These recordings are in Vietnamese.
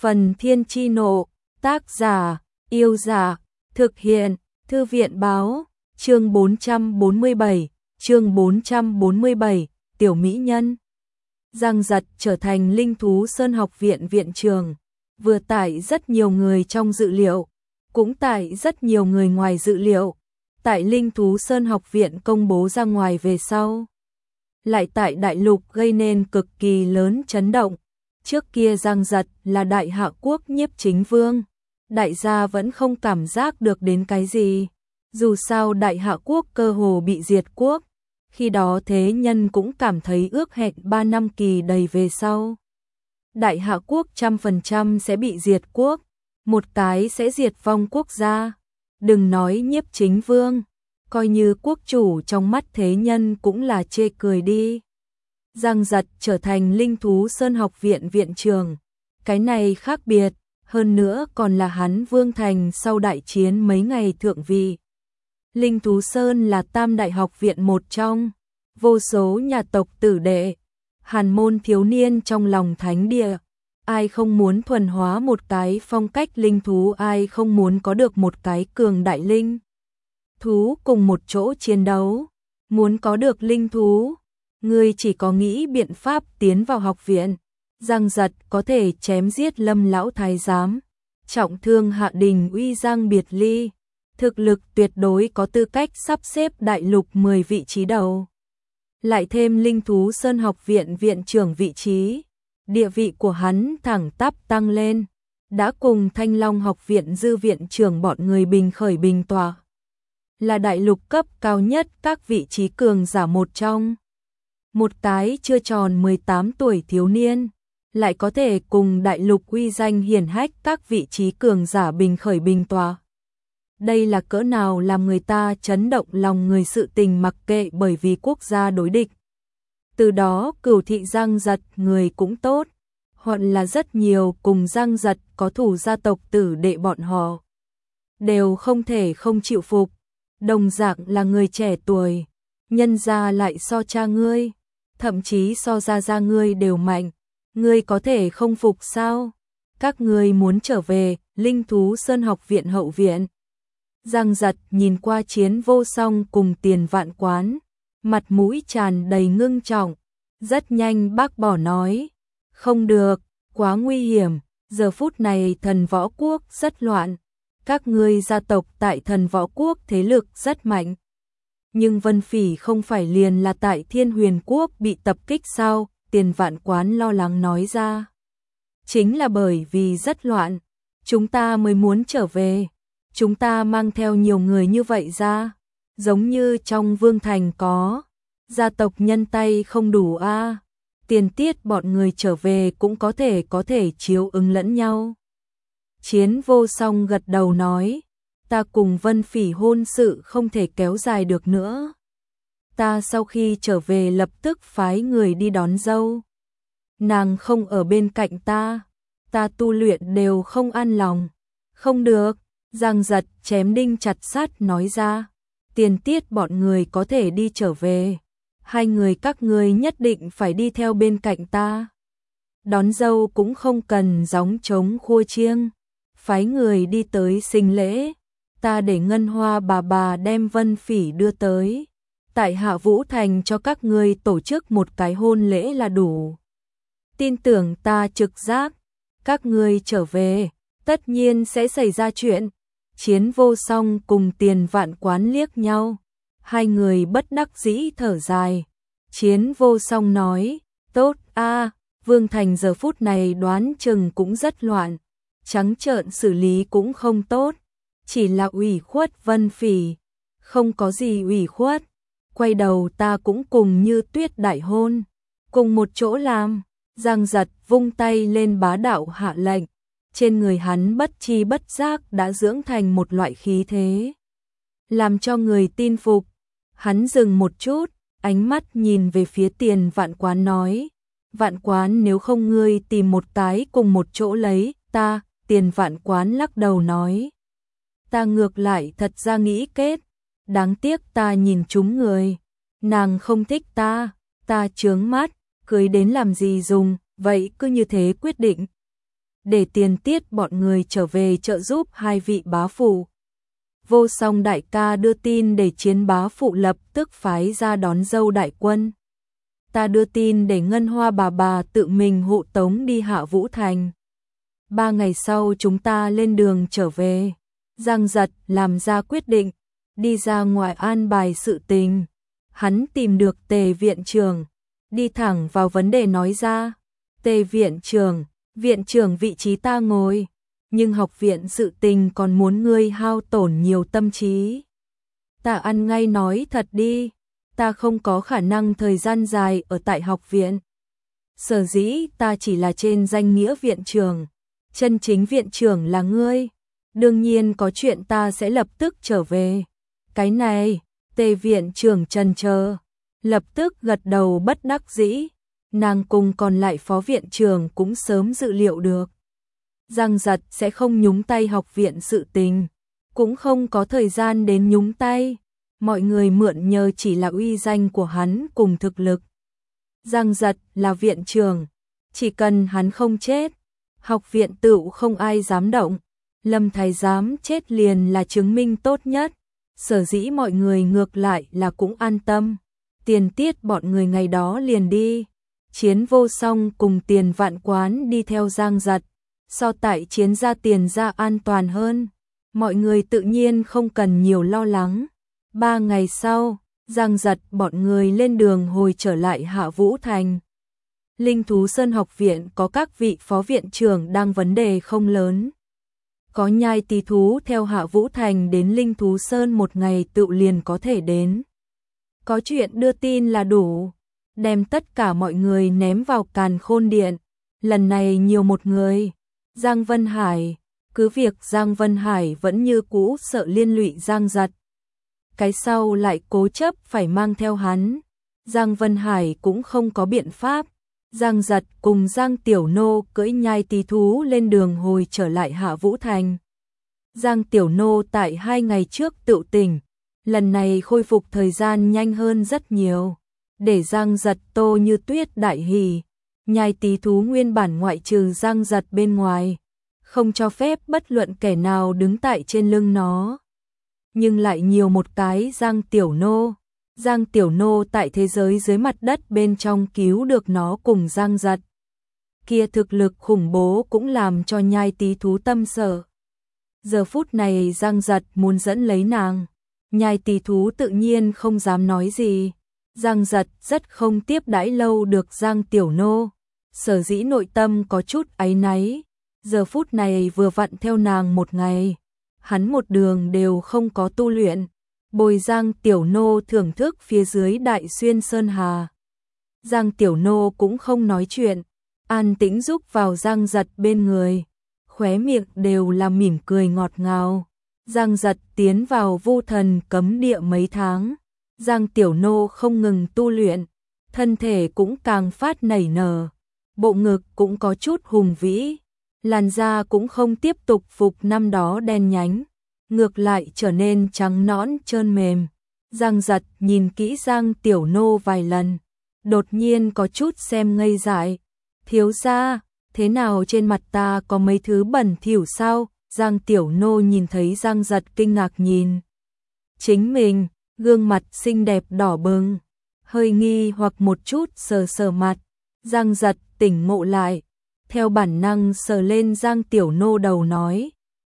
Phần Thiên Chi Nộ, tác giả, Yêu Giả, thực hiện, Thư viện Báo, chương 447, Tiểu Mỹ Nhân. Giang Giật trở thành Linh Thú Sơn học viện viện trường, vừa tại rất nhiều người trong dự liệu, cũng tại rất nhiều người ngoài dự liệu, tại Linh Thú Sơn học viện công bố ra ngoài về sau. Lại tại đại lục gây nên cực kỳ lớn chấn động. Trước kia Giang Giật là đại hạ quốc nhiếp chính vương, đại gia vẫn không cảm giác được đến cái gì. Dù sao đại hạ quốc cơ hồ bị diệt quốc, khi đó thế nhân cũng cảm thấy ước hẹn 3 năm kỳ đầy về sau. Đại hạ quốc 100% sẽ bị diệt quốc, một cái sẽ diệt vong quốc gia. Đừng nói nhiếp chính vương, coi như quốc chủ trong mắt thế nhân cũng là chê cười đi. Giang Giật trở thành Linh Thú Sơn học viện viện trường, cái này khác biệt, hơn nữa còn là hắn vương thành sau đại chiến mấy ngày thượng vị. Linh Thú Sơn là tam đại học viện một trong, vô số nhà tộc tử đệ, hàn môn thiếu niên trong lòng thánh địa. Ai không muốn thuần hóa một cái phong cách linh thú, ai không muốn có được một cái cường đại linh thú cùng một chỗ chiến đấu. Muốn có được linh thú, ngươi chỉ có nghĩ biện pháp tiến vào học viện. Giang Giật có thể chém giết Lâm lão thái giám, trọng thương Hạ Đình Uy Giang Biệt Ly, thực lực tuyệt đối có tư cách sắp xếp đại lục 10 vị trí đầu. Lại thêm Linh Thú Sơn học viện viện trưởng vị trí, địa vị của hắn thẳng tắp tăng lên, đã cùng Thanh Long học viện dư viện trưởng bọn người bình khởi bình tọa, là đại lục cấp cao nhất các vị trí cường giả một trong. Một cái chưa tròn 18 tuổi thiếu niên, lại có thể cùng đại lục uy danh hiển hách các vị trí cường giả bình khởi bình tọa. Đây là cỡ nào làm người ta chấn động lòng người, sự tình mặc kệ bởi vì quốc gia đối địch. Từ đó Cửu thị Giang Giật người cũng tốt, hoặc là rất nhiều cùng Giang Giật có thù gia tộc tử đệ bọn họ, đều không thể không chịu phục. Đồng dạng là người trẻ tuổi, nhân gia lại so cha ngươi, thậm chí so gia ngươi đều mạnh, ngươi có thể không phục sao? Các ngươi muốn trở về Linh Thú Sơn học viện hậu viện. Giang Giật nhìn qua Chiến Vô Song cùng Tiền Vạn Quán, mặt mũi tràn đầy ngưng trọng, rất nhanh bác bỏ nói, không được, quá nguy hiểm, giờ phút này Thần Võ Quốc rất loạn, các ngươi gia tộc tại Thần Võ Quốc thế lực rất mạnh. Nhưng Vân Phỉ không phải liền là tại Thiên Huyền Quốc bị tập kích sao? Tiền Vạn Quán lo lắng nói ra. Chính là bởi vì rất loạn, chúng ta mới muốn trở về. Chúng ta mang theo nhiều người như vậy ra, giống như trong vương thành có gia tộc nhân tay không đủ a. Tiền tiết bọn người trở về cũng có thể chiếu ứng lẫn nhau. Chiến Vô Song gật đầu nói, ta cùng Vân Phỉ hôn sự không thể kéo dài được nữa. Ta sau khi trở về lập tức phái người đi đón dâu. Nàng không ở bên cạnh ta tu luyện đều không an lòng. Không được, Giang Giật chém đinh chặt sắt nói ra, Tiền tiết bọn người có thể đi trở về, hai người các ngươi nhất định phải đi theo bên cạnh ta. Đón dâu cũng không cần gióng trống khua chiêng, phái người đi tới sinh lễ, ta để Ngân Hoa bà đem Vân Phỉ đưa tới, tại Hạ Vũ Thành cho các ngươi tổ chức một cái hôn lễ là đủ. Tin tưởng ta trực giác, các ngươi trở về, tất nhiên sẽ xảy ra chuyện. Chiến Vô Song cùng Tiền Vạn Quán liếc nhau, hai người bất đắc dĩ thở dài. Chiến Vô Song nói, tốt a, Vương Thành giờ phút này đoán chừng cũng rất loạn, trắng trợn xử lý cũng không tốt, chỉ là ủy khuất Vân Phỉ, không có gì ủy khuất, quay đầu ta cũng cùng Như Tuyết đại hôn, cùng một chỗ làm. Giang Giật vung tay lên bá đạo hạ lệnh, trên người hắn bất chi bất giác đã dưỡng thành một loại khí thế, làm cho người tin phục. Hắn dừng một chút, ánh mắt nhìn về phía Tiền Vạn Quán nói, Vạn Quán nếu không ngươi tìm một cái cùng một chỗ lấy ta. Tiền Vạn Quán lắc đầu nói, ta ngược lại thật ra nghĩ kết, đáng tiếc ta nhìn trúng người, nàng không thích ta chướng mắt, cưới đến làm gì dùng, vậy cứ như thế quyết định. để tiền tiết bọn người trở về trợ giúp hai vị bá phụ. Vô Song đại ca đưa tin để Chiến bá phụ lập tức phái ra đón dâu đại quân. Ta đưa tin để Ngân Hoa bà tự mình hộ tống đi Hạ Vũ Thành. 3 ngày sau chúng ta lên đường trở về. Giang Giật làm ra quyết định, đi ra ngoài an bài sự tình. Hắn tìm được Tề viện trưởng, đi thẳng vào vấn đề nói ra. Tề viện trưởng vị trí ta ngồi, nhưng học viện sự tình còn muốn ngươi hao tổn nhiều tâm trí. Ta ăn ngay nói thật đi, ta không có khả năng thời gian dài ở tại học viện. Sở dĩ ta chỉ là trên danh nghĩa viện trưởng, chân chính viện trưởng là ngươi. Đương nhiên có chuyện ta sẽ lập tức trở về. Cái này, Tề viện trưởng chần chờ, lập tức gật đầu bất đắc dĩ. Nàng cùng còn lại phó viện trưởng cũng sớm dự liệu được. Giang Giật sẽ không nhúng tay học viện sự tình, cũng không có thời gian đến nhúng tay. Mọi người mượn nhờ chỉ là uy danh của hắn cùng thực lực. Giang Giật là viện trưởng, chỉ cần hắn không chết, học viện tựu không ai dám động. Lâm Thái Giám chết liền là chứng minh tốt nhất. Sở dĩ mọi người ngược lại là cũng an tâm. Tiền tiết bọn người ngày đó liền đi. Chiến Vô Song cùng Tiền Vạn Quán đi theo Giang Giật. So tại Chiến gia Tiền gia an toàn hơn. Mọi người tự nhiên không cần nhiều lo lắng. 3 ngày sau, Giang Giật bọn người lên đường hồi trở lại Hạ Vũ Thành. Linh Thú Sơn học viện có các vị phó viện trưởng đang vấn đề không lớn. Có nhai tí thú theo Hạ Vũ Thành đến Linh Thú Sơn một ngày tự liền có thể đến. Có chuyện đưa tin là đủ, đem tất cả mọi người ném vào Càn Khôn Điện. Lần này nhiều một người, Giang Vân Hải, cứ việc Giang Vân Hải vẫn như cũ sợ liên lụy Giang Giật. Cái sau lại cố chấp phải mang theo hắn, Giang Vân Hải cũng không có biện pháp. Giang Giật cùng Giang Tiểu Nô cưỡi nhai tí thú lên đường hồi trở lại Hạ Vũ Thành. Giang Tiểu Nô tại 2 ngày trước tự tỉnh, lần này khôi phục thời gian nhanh hơn rất nhiều. Để Giang Giật Tô Như Tuyết đại hỉ, nhai tí thú nguyên bản ngoại trừ Giang Giật bên ngoài, không cho phép bất luận kẻ nào đứng tại trên lưng nó. Nhưng lại nhiều một cái Giang Tiểu Nô. Giang Tiểu Nô tại thế giới dưới mặt đất bên trong cứu được nó cùng Giang Giật. Kia thực lực khủng bố cũng làm cho nhai tí thú tâm sợ. Giờ phút này Giang Giật muốn dẫn lấy nàng, nhai tí thú tự nhiên không dám nói gì. Giang Giật rất không tiếp đãi lâu được Giang Tiểu Nô, sở dĩ nội tâm có chút áy náy. Giờ phút này vừa vặn theo nàng một ngày, hắn một đường đều không có tu luyện. Bồi Giang Tiểu Nô thưởng thức phía dưới Đại Xuyên Sơn Hà. Giang Tiểu Nô cũng không nói chuyện, an tĩnh giúp vào Giang Giật bên người, khóe miệng đều là mỉm cười ngọt ngào. Giang Giật tiến vào Vô Thần cấm địa mấy tháng, Giang Tiểu Nô không ngừng tu luyện, thân thể cũng càng phát nảy nở, bộ ngực cũng có chút hùng vĩ, làn da cũng không tiếp tục phục năm đó đen nhánh, ngược lại trở nên trắng nõn trơn mềm. Giang Giật nhìn kỹ Giang Tiểu Nô vài lần, đột nhiên có chút xem ngây dại. Thiếu gia, thế nào trên mặt ta có mấy thứ bẩn thỉu sao? Giang Tiểu Nô nhìn thấy Giang Giật kinh ngạc nhìn chính mình, gương mặt xinh đẹp đỏ bừng, hơi nghi hoặc một chút sờ sờ mặt. Giang Giật tỉnh ngộ lại, theo bản năng sờ lên Giang Tiểu Nô đầu nói,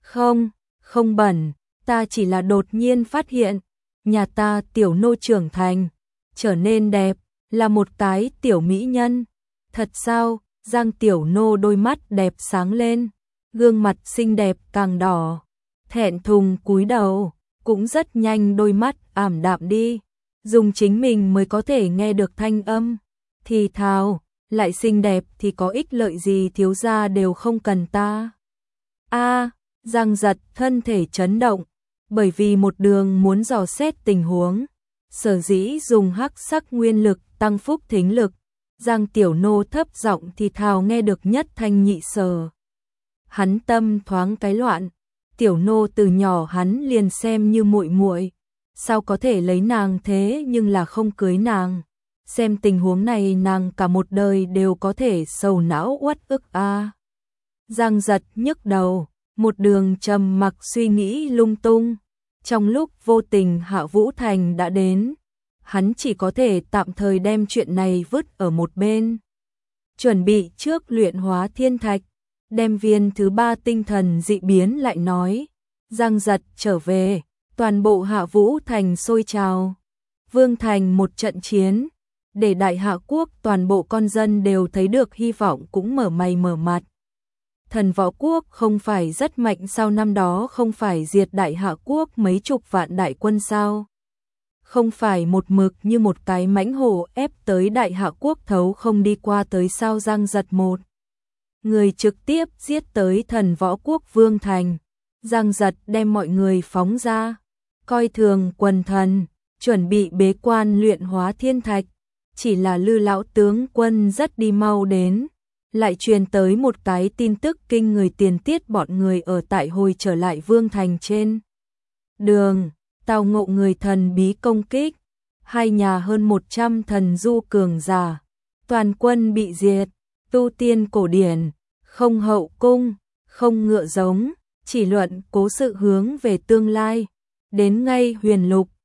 không bẩn, ta chỉ là đột nhiên phát hiện, nhà ta Tiểu Nô trưởng thành, trở nên đẹp, là một cái tiểu mỹ nhân. Thật sao? Giang Tiểu Nô đôi mắt đẹp sáng lên, gương mặt xinh đẹp càng đỏ, thẹn thùng cúi đầu, cũng rất nhanh đôi mắt ảm đạm đi, dùng chính mình mới có thể nghe được thanh âm, thì thào, lại xinh đẹp thì có ích lợi gì, thiếu gia đều không cần ta. Giang Giật thân thể chấn động, bởi vì một đường muốn dò xét tình huống, sở dĩ dùng hắc sắc nguyên lực tăng phúc thính lực. Giang Tiểu Nô thấp giọng thì thào nghe được nhất thanh nhị sở. Hắn tâm thoáng cái loạn, Tiểu Nô từ nhỏ hắn liền xem như muội muội, sao có thể lấy nàng thế nhưng là không cưới nàng. Xem tình huống này nàng cả một đời đều có thể sầu não uất ức a. Giang Giật nhức đầu, một đường trầm mặc suy nghĩ lung tung. Trong lúc vô tình Hạ Vũ Thành đã đến, hắn chỉ có thể tạm thời đem chuyện này vứt ở một bên. Chuẩn bị trước luyện hóa thiên thạch, đem viên thứ 3 tinh thần dị biến lại nói. Giang Giật trở về, toàn bộ Hạ Vũ Thành sôi trào. Vương Thành một trận chiến, để Đại Hạ Quốc toàn bộ con dân đều thấy được hy vọng cũng mở mày mở mặt. Thần Võ Quốc không phải rất mạnh sao, năm đó không phải diệt Đại Hạ Quốc mấy chục vạn đại quân sao? Không phải một mực như một cái mãnh hổ ép tới Đại Hạ Quốc thấu không đi qua tới sao? Giang Giật một người trực tiếp giết tới Thần Võ Quốc Vương Thành. Giang Giật đem mọi người phóng ra, coi thường quần thần, chuẩn bị bế quan luyện hóa thiên thạch. Chỉ là Lư lão tướng quân rất đi mau đến, lại truyền tới một cái tin tức kinh người. Tiền Tiết bọn người ở tại hồi trở lại Vương Thành trên đường, tao ngộ người thần bí công kích, hai nhà hơn 100 thần du cường giả, toàn quân bị diệt. Tu tiên cổ điển, không hậu cung, không ngựa giống, chỉ luận cố sự hướng về tương lai. Đến ngay Huyền Lục,